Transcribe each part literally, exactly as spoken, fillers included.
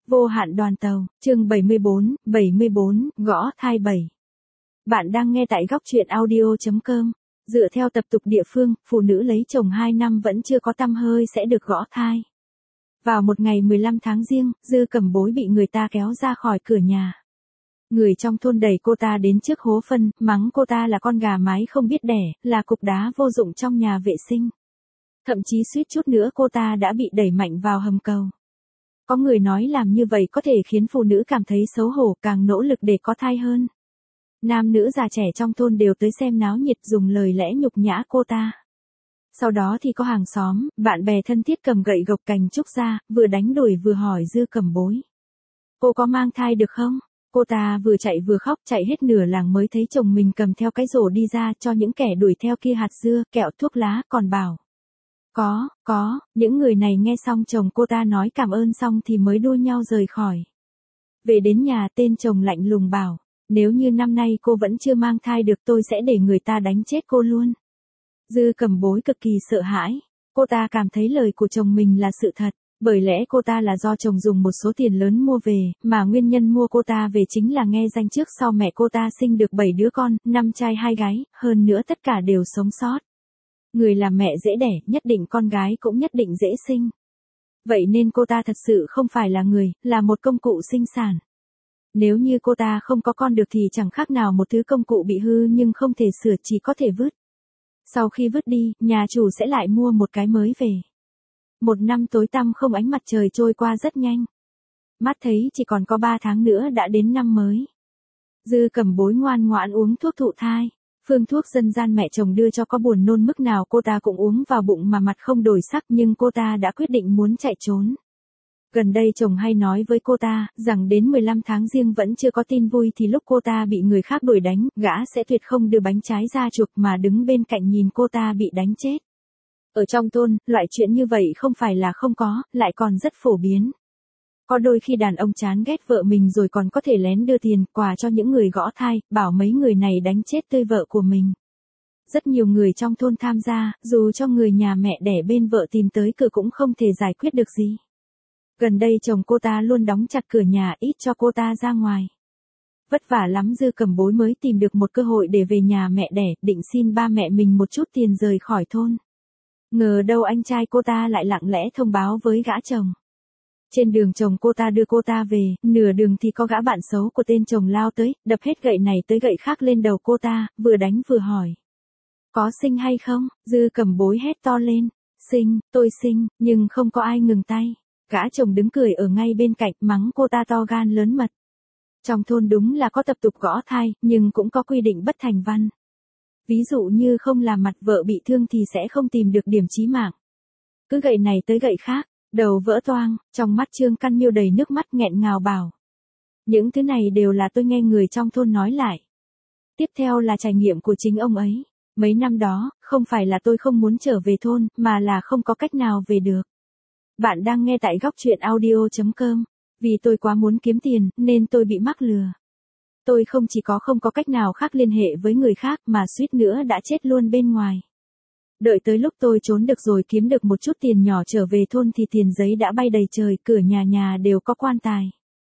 Vô hạn đoàn tàu, chương bảy mươi bốn, bảy mươi bốn, gõ thai bảy. Bạn đang nghe tại góc truyện audio chấm com. Dựa theo tập tục địa phương, phụ nữ lấy chồng hai năm vẫn chưa có tăm hơi sẽ được gõ thai. Vào một ngày mười lăm tháng Giêng, Dư Cẩm Bối bị người ta kéo ra khỏi cửa nhà. Người trong thôn đẩy cô ta đến trước hố phân, mắng cô ta là con gà mái không biết đẻ, là cục đá vô dụng trong nhà vệ sinh. Thậm chí suýt chút nữa cô ta đã bị đẩy mạnh vào hầm cầu. Có người nói làm như vậy có thể khiến phụ nữ cảm thấy xấu hổ, càng nỗ lực để có thai hơn. Nam nữ già trẻ trong thôn đều tới xem náo nhiệt, dùng lời lẽ nhục nhã cô ta. Sau đó thì có hàng xóm, bạn bè thân thiết cầm gậy gộc cành trúc ra, vừa đánh đuổi vừa hỏi Dư Cẩm Bối. Cô có mang thai được không? Cô ta vừa chạy vừa khóc, chạy hết nửa làng mới thấy chồng mình cầm theo cái rổ đi ra cho những kẻ đuổi theo kia hạt dưa, kẹo, thuốc lá, còn bảo. Có, có, những người này nghe xong chồng cô ta nói cảm ơn xong thì mới đua nhau rời khỏi. Về đến nhà tên chồng lạnh lùng bảo, nếu như năm nay cô vẫn chưa mang thai được tôi sẽ để người ta đánh chết cô luôn. Dư Cẩm Bối cực kỳ sợ hãi, cô ta cảm thấy lời của chồng mình là sự thật, bởi lẽ cô ta là do chồng dùng một số tiền lớn mua về, mà nguyên nhân mua cô ta về chính là nghe danh trước sau mẹ cô ta sinh được bảy đứa con, năm trai hai gái, hơn nữa tất cả đều sống sót. Người làm mẹ dễ đẻ, nhất định con gái cũng nhất định dễ sinh. Vậy nên cô ta thật sự không phải là người, là một công cụ sinh sản. Nếu như cô ta không có con được thì chẳng khác nào một thứ công cụ bị hư nhưng không thể sửa, chỉ có thể vứt. Sau khi vứt đi, nhà chủ sẽ lại mua một cái mới về. Một năm tối tăm không ánh mặt trời trôi qua rất nhanh. Mắt thấy chỉ còn có ba tháng nữa đã đến năm mới. Dư Cẩm Bối ngoan ngoãn uống thuốc thụ thai. Phương thuốc dân gian mẹ chồng đưa cho có buồn nôn mức nào cô ta cũng uống vào bụng mà mặt không đổi sắc, nhưng cô ta đã quyết định muốn chạy trốn. Gần đây chồng hay nói với cô ta, rằng đến mười lăm tháng Giêng vẫn chưa có tin vui thì lúc cô ta bị người khác đuổi đánh, gã sẽ tuyệt không đưa bánh trái ra chuộc mà đứng bên cạnh nhìn cô ta bị đánh chết. Ở trong thôn, loại chuyện như vậy không phải là không có, lại còn rất phổ biến. Có đôi khi đàn ông chán ghét vợ mình rồi còn có thể lén đưa tiền, quà cho những người gõ thai, bảo mấy người này đánh chết tươi vợ của mình. Rất nhiều người trong thôn tham gia, dù cho người nhà mẹ đẻ bên vợ tìm tới cửa cũng không thể giải quyết được gì. Gần đây chồng cô ta luôn đóng chặt cửa nhà, ít cho cô ta ra ngoài. Vất vả lắm Dư Cẩm Bối mới tìm được một cơ hội để về nhà mẹ đẻ, định xin ba mẹ mình một chút tiền rời khỏi thôn. Ngờ đâu anh trai cô ta lại lặng lẽ thông báo với gã chồng. Trên đường chồng cô ta đưa cô ta về, nửa đường thì có gã bạn xấu của tên chồng lao tới, đập hết gậy này tới gậy khác lên đầu cô ta, vừa đánh vừa hỏi. Có sinh hay không? Dư Cẩm Bối hét to lên. Sinh, tôi sinh, nhưng không có ai ngừng tay. Gã chồng đứng cười ở ngay bên cạnh, mắng cô ta to gan lớn mật. Trong thôn đúng là có tập tục gõ thai, nhưng cũng có quy định bất thành văn. Ví dụ như không làm mặt vợ bị thương thì sẽ không tìm được điểm chí mạng. Cứ gậy này tới gậy khác. Đầu vỡ toang, trong mắt Trương Căn Miêu đầy nước mắt nghẹn ngào bảo. Những thứ này đều là tôi nghe người trong thôn nói lại. Tiếp theo là trải nghiệm của chính ông ấy. Mấy năm đó, không phải là tôi không muốn trở về thôn, mà là không có cách nào về được. Bạn đang nghe tại góc truyện audio chấm com. Vì tôi quá muốn kiếm tiền, nên tôi bị mắc lừa. Tôi không chỉ có không có cách nào khác liên hệ với người khác mà suýt nữa đã chết luôn bên ngoài. Đợi tới lúc tôi trốn được rồi kiếm được một chút tiền nhỏ trở về thôn thì tiền giấy đã bay đầy trời, cửa nhà nhà đều có quan tài.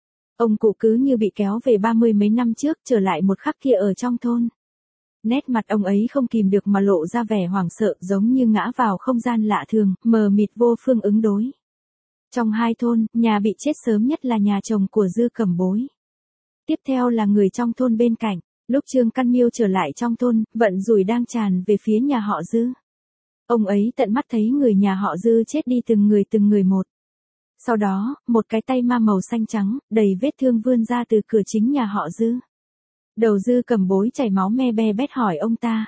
Ông cụ cứ như bị kéo về ba mươi mấy năm trước, trở lại một khắc kia ở trong thôn. Nét mặt ông ấy không kìm được mà lộ ra vẻ hoảng sợ, giống như ngã vào không gian lạ thường, mờ mịt vô phương ứng đối. Trong hai thôn, nhà bị chết sớm nhất là nhà chồng của Dư Cẩm Bối. Tiếp theo là người trong thôn bên cạnh. Lúc Trương Căn Miêu trở lại trong thôn, vận rủi đang tràn về phía nhà họ Dư. Ông ấy tận mắt thấy người nhà họ Dư chết đi từng người từng người một. Sau đó, một cái tay ma màu xanh trắng, đầy vết thương vươn ra từ cửa chính nhà họ Dư. Đầu Dư Cẩm Bối chảy máu me be bét hỏi ông ta.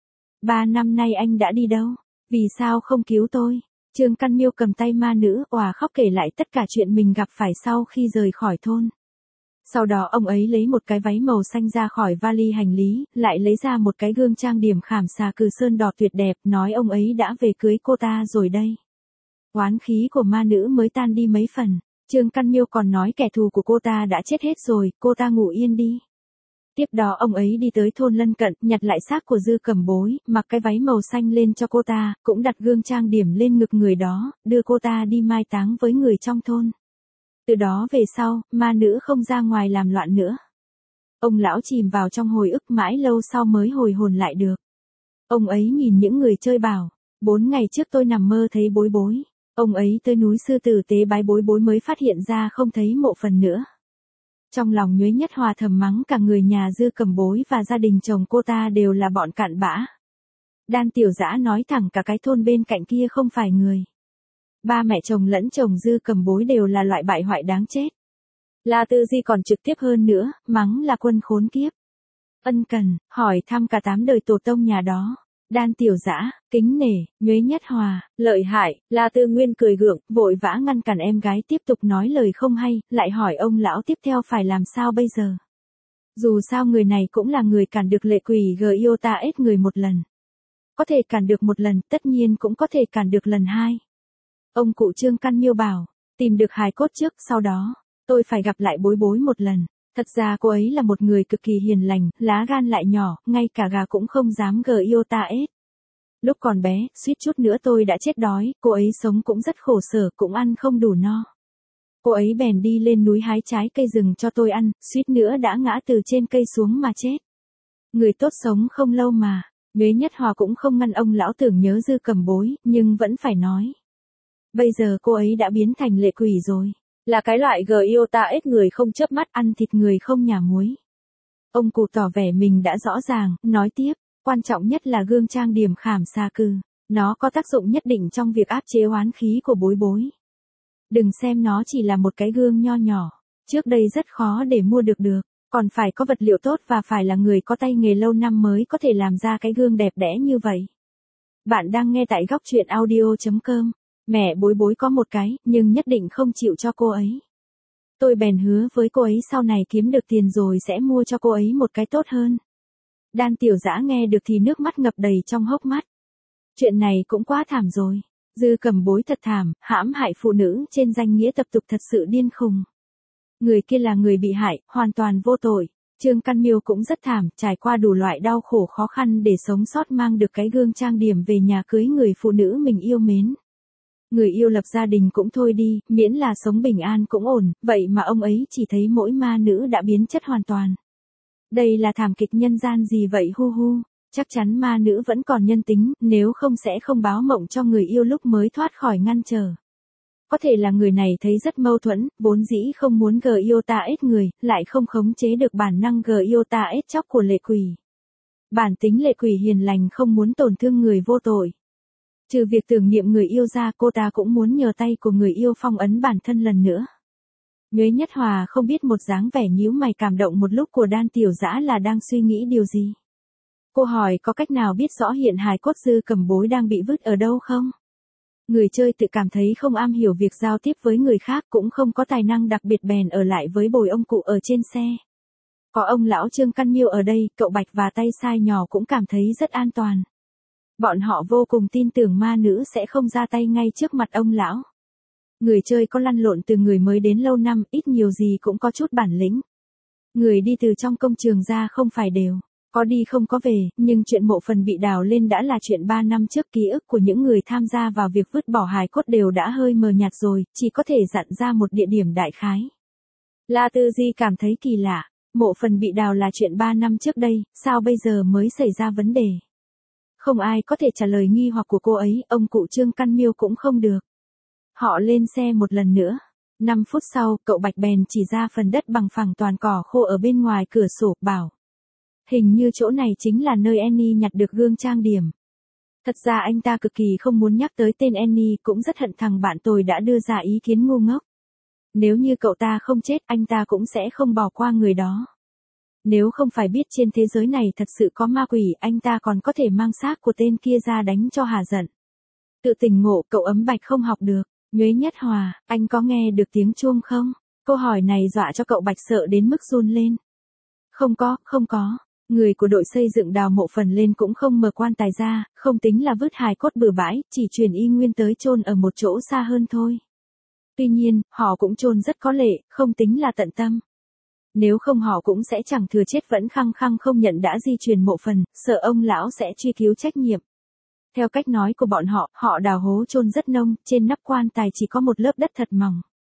Ba năm nay anh đã đi đâu? Vì sao không cứu tôi? Trương Căn Miêu cầm tay ma nữ, òa khóc kể lại tất cả chuyện mình gặp phải sau khi rời khỏi thôn. Sau đó ông ấy lấy một cái váy màu xanh ra khỏi vali hành lý, lại lấy ra một cái gương trang điểm khảm xà cừ sơn đỏ tuyệt đẹp, nói ông ấy đã về cưới cô ta rồi đây. Oán khí của ma nữ mới tan đi mấy phần. Trương Căn Miêu còn nói kẻ thù của cô ta đã chết hết rồi, cô ta ngủ yên đi. Tiếp đó ông ấy đi tới thôn lân cận, nhặt lại xác của Dư Cẩm Bối, mặc cái váy màu xanh lên cho cô ta, cũng đặt gương trang điểm lên ngực người đó, đưa cô ta đi mai táng với người trong thôn. Từ đó về sau, ma nữ không ra ngoài làm loạn nữa. Ông lão chìm vào trong hồi ức mãi lâu sau mới hồi hồn lại được. Ông ấy nhìn những người chơi bảo, bốn ngày trước tôi nằm mơ thấy bối bối. Ông ấy tới núi Sư Tử tế bái bối bối mới phát hiện ra không thấy mộ phần nữa. Trong lòng Nhuế Nhất Hòa thầm mắng cả người nhà Dư Cầm Bối và gia đình chồng cô ta đều là bọn cặn bã. Đan Tiểu Dã nói thẳng cả cái thôn bên cạnh kia không phải người. Ba mẹ chồng lẫn chồng Dư Cầm Bối đều là loại bại hoại đáng chết. La Tư Di còn trực tiếp hơn nữa, mắng là quân khốn kiếp. Ân cần, hỏi thăm cả tám đời tổ tông nhà đó. Đan Tiểu Dã, kính nể, Nhuế Nhất Hòa, lợi hại, La Tư Nguyên cười gượng, vội vã ngăn cản em gái tiếp tục nói lời không hay, lại hỏi ông lão tiếp theo phải làm sao bây giờ. Dù sao người này cũng là người cản được lệ quỷ Giota ết người một lần. Có thể cản được một lần, tất nhiên cũng có thể cản được lần hai. Ông cụ Trương Căn Miêu bảo, tìm được hài cốt trước, sau đó, tôi phải gặp lại bối bối một lần. Thật ra cô ấy là một người cực kỳ hiền lành, lá gan lại nhỏ, ngay cả gà cũng không dám Giota ết. Lúc còn bé, suýt chút nữa tôi đã chết đói, cô ấy sống cũng rất khổ sở, cũng ăn không đủ no. Cô ấy bèn đi lên núi hái trái cây rừng cho tôi ăn, suýt nữa đã ngã từ trên cây xuống mà chết. Người tốt sống không lâu mà. Nhuế Nhất Hòa cũng không ngăn ông lão tưởng nhớ Dư Cầm Bối, nhưng vẫn phải nói. Bây giờ cô ấy đã biến thành lệ quỷ rồi. Là cái loại Giota ết người không chớp mắt, ăn thịt người không nhả muối. Ông cụ tỏ vẻ mình đã rõ ràng, nói tiếp, quan trọng nhất là gương trang điểm khảm xa cư. Nó có tác dụng nhất định trong việc áp chế oán khí của bối bối. Đừng xem nó chỉ là một cái gương nho nhỏ. Trước đây rất khó để mua được được. Còn phải có vật liệu tốt và phải là người có tay nghề lâu năm mới có thể làm ra cái gương đẹp đẽ như vậy. Bạn đang nghe tại góc truyện audio chấm com. Mẹ bối bối có một cái, nhưng nhất định không chịu cho cô ấy. Tôi bèn hứa với cô ấy sau này kiếm được tiền rồi sẽ mua cho cô ấy một cái tốt hơn. Đan Tiểu Dã nghe được thì nước mắt ngập đầy trong hốc mắt. Chuyện này cũng quá thảm rồi. Dư Cầm Bối thật thảm, hãm hại phụ nữ trên danh nghĩa tập tục thật sự điên khùng. Người kia là người bị hại, hoàn toàn vô tội. Trương Căn Miêu cũng rất thảm, trải qua đủ loại đau khổ khó khăn để sống sót mang được cái gương trang điểm về nhà cưới người phụ nữ mình yêu mến. Người yêu lập gia đình cũng thôi đi, miễn là sống bình an cũng ổn, vậy mà ông ấy chỉ thấy mỗi ma nữ đã biến chất hoàn toàn. Đây là thảm kịch nhân gian gì vậy hu hu, chắc chắn ma nữ vẫn còn nhân tính, nếu không sẽ không báo mộng cho người yêu lúc mới thoát khỏi ngăn trở. Có thể là người này thấy rất mâu thuẫn, vốn dĩ không muốn Giota ết người, lại không khống chế được bản năng Giota ết chóc của lệ quỷ. Bản tính lệ quỷ hiền lành không muốn tổn thương người vô tội. Trừ việc tưởng niệm người yêu ra, cô ta cũng muốn nhờ tay của người yêu phong ấn bản thân lần nữa. Nhuế Nhất Hòa không biết một dáng vẻ nhíu mày cảm động một lúc của Đan Tiểu Dã là đang suy nghĩ điều gì. Cô hỏi có cách nào biết rõ hiện hài cốt Dư Cầm Bối đang bị vứt ở đâu không? Người chơi tự cảm thấy không am hiểu việc giao tiếp với người khác, cũng không có tài năng đặc biệt bèn ở lại với bồi ông cụ ở trên xe. Có ông lão Trương Căn Miêu ở đây, cậu Bạch và tay sai nhỏ cũng cảm thấy rất an toàn. Bọn họ vô cùng tin tưởng ma nữ sẽ không ra tay ngay trước mặt ông lão. Người chơi có lăn lộn từ người mới đến lâu năm, ít nhiều gì cũng có chút bản lĩnh. Người đi từ trong công trường ra không phải đều. Có đi không có về, nhưng chuyện mộ phần bị đào lên đã là chuyện ba năm trước, ký ức của những người tham gia vào việc vứt bỏ hài cốt đều đã hơi mờ nhạt rồi, chỉ có thể dặn ra một địa điểm đại khái. La Tư Di cảm thấy kỳ lạ, mộ phần bị đào là chuyện ba năm trước đây, sao bây giờ mới xảy ra vấn đề? Không ai có thể trả lời nghi hoặc của cô ấy, ông cụ Trương Căn Miêu cũng không được. Họ lên xe một lần nữa. năm phút sau, cậu Bạch bèn chỉ ra phần đất bằng phẳng toàn cỏ khô ở bên ngoài cửa sổ, bảo. Hình như chỗ này chính là nơi Annie nhặt được gương trang điểm. Thật ra anh ta cực kỳ không muốn nhắc tới tên Annie, cũng rất hận thằng bạn tôi đã đưa ra ý kiến ngu ngốc. Nếu như cậu ta không chết, anh ta cũng sẽ không bỏ qua người đó. Nếu không phải biết trên thế giới này thật sự có ma quỷ, anh ta còn có thể mang xác của tên kia ra đánh cho hà giận. Tự tỉnh ngộ, cậu ấm Bạch không học được. Nhuế Nhất Hòa, anh có nghe được tiếng chuông không? Câu hỏi này dọa cho cậu Bạch sợ đến mức run lên. Không có, không có. Người của đội xây dựng đào mộ phần lên cũng không mở quan tài ra, không tính là vứt hài cốt bừa bãi, chỉ chuyển y nguyên tới chôn ở một chỗ xa hơn thôi. Tuy nhiên, họ cũng chôn rất có lệ, không tính là tận tâm. Nếu không họ cũng sẽ chẳng thừa chết vẫn khăng khăng không nhận đã di chuyển mộ phần, sợ ông lão sẽ truy cứu trách nhiệm. Theo cách nói của bọn họ, họ đào hố chôn rất nông, trên nắp quan tài chỉ có một lớp đất thật mỏng.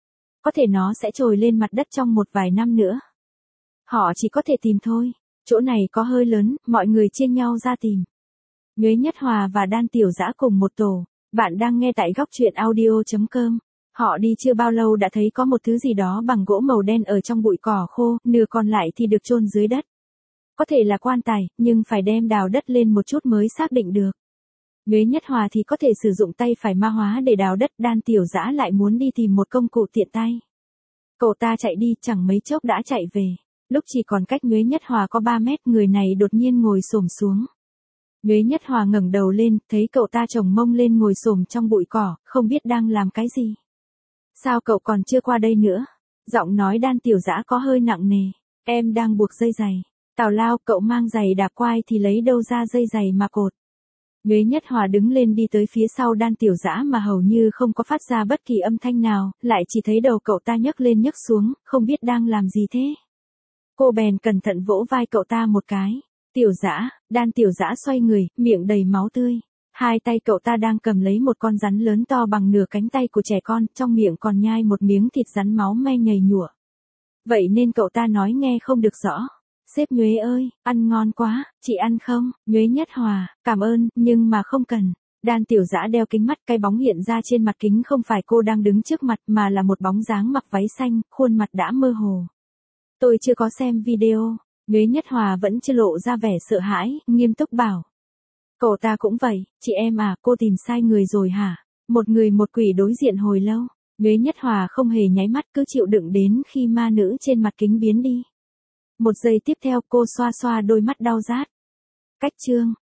Có thể nó sẽ trồi lên mặt đất trong một vài năm nữa. Họ chỉ có thể tìm thôi. Chỗ này có hơi lớn, mọi người chia nhau ra tìm. Nhuế Nhất Hòa và Đan Tiểu Dã cùng một tổ. Bạn đang nghe tại góc truyện audio chấm com. Họ đi chưa bao lâu đã thấy có một thứ gì đó bằng gỗ màu đen ở trong bụi cỏ khô, nửa còn lại thì được chôn dưới đất. Có thể là quan tài, nhưng phải đem đào đất lên một chút mới xác định được. Nhuế Nhất Hòa thì có thể sử dụng tay phải ma hóa để đào đất, Đan Tiểu Dã lại muốn đi tìm một công cụ tiện tay. Cậu ta chạy đi, chẳng mấy chốc đã chạy về. Lúc chỉ còn cách Nhuế Nhất Hòa có ba mét, người này đột nhiên ngồi xổm xuống. Nhuế Nhất Hòa ngẩng đầu lên, thấy cậu ta chồng mông lên ngồi xổm trong bụi cỏ, không biết đang làm cái gì. Sao cậu còn chưa qua đây nữa? Giọng nói Đan Tiểu Dã có hơi nặng nề. Em đang buộc dây giày. Tào lao, cậu mang giày đạp quai thì lấy đâu ra dây giày mà cột. Nhuế Nhất Hòa đứng lên đi tới phía sau Đan Tiểu Dã mà hầu như không có phát ra bất kỳ âm thanh nào, lại chỉ thấy đầu cậu ta nhấc lên nhấc xuống, không biết đang làm gì thế. Cô bèn cẩn thận vỗ vai cậu ta một cái. Tiểu Dã, Đan Tiểu Dã xoay người, miệng đầy máu tươi. Hai tay cậu ta đang cầm lấy một con rắn lớn to bằng nửa cánh tay của trẻ con, trong miệng còn nhai một miếng thịt rắn máu me nhầy nhụa. Vậy nên cậu ta nói nghe không được rõ. Sếp Nhuế ơi, ăn ngon quá, chị ăn không? Nhuế Nhất Hòa, cảm ơn, nhưng mà không cần. Đan Tiểu Dã đeo kính mắt, cái bóng hiện ra trên mặt kính không phải cô đang đứng trước mặt mà là một bóng dáng mặc váy xanh, khuôn mặt đã mơ hồ. Tôi chưa có xem video. Nhuế Nhất Hòa vẫn chưa lộ ra vẻ sợ hãi, nghiêm túc bảo. Cậu ta cũng vậy, chị em à, cô tìm sai người rồi hả? Một người một quỷ đối diện hồi lâu. Nhuế Nhất Hòa không hề nháy mắt, cứ chịu đựng đến khi ma nữ trên mặt kính biến đi. Một giây tiếp theo cô xoa xoa đôi mắt đau rát. Cách chương.